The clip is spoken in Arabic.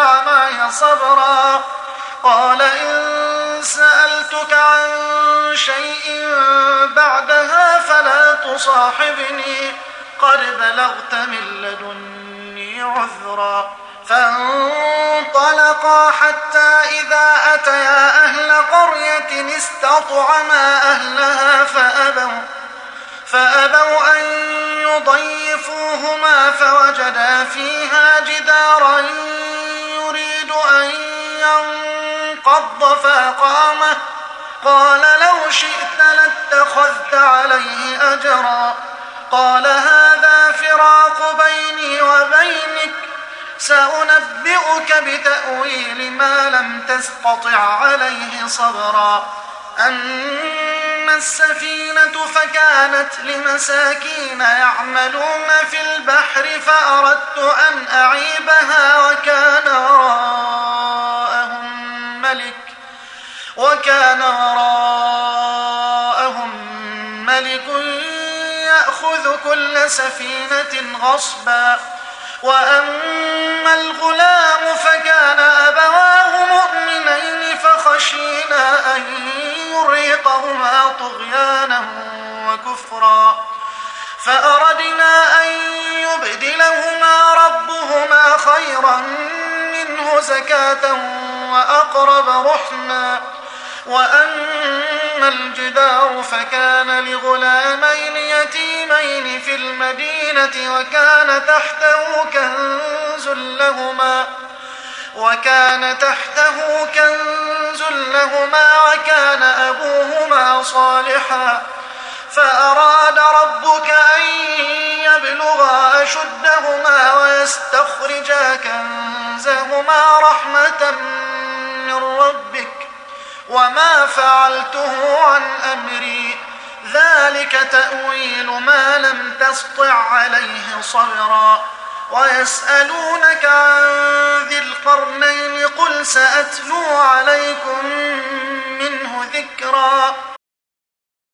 معي صبرا قال إن سألتك عن شيء بعدها فلا تصاحبني قد بلغت من لدني عذرا فانطلقا حتى إذا أتيا أهل قرية استطعما أهلها فأبوا أن يضيفوهما فوجدا فيها جدارا يريد أن ينقض فأقامه قال لو شئت لاتخذت عليه أجرا قال هذا فراق بيني وبينك سأنبئك بتأويل ما لم تستطع عليه صبرا أما السفينة فكانت لمساكين يعملون في البحر فأردت أن أعيبها وكان وراءهم ملك يأخذ كل سفينة غصبا وأما الغلام فكان أبواه مؤمنين فخشينا أن يرهقهما طغيانا وكفرا فأردنا أن يبدلهما ربهما خيرا منه زكاة وأقرب رحما وأما الجدار فكان لغلامين يتيمين في المدينة وكان تحته كنز لهما وكان أبوهما صالحا فأراد ربك أن يبلغا أشدهما ويستخرجا كنزهما رحمة من ربك وما فعلته عن أمري ذلك تأويل ما لم تسطع عليه صبرا ويسألونك عن ذي القرنين قل سأتلو عليكم منه ذكرا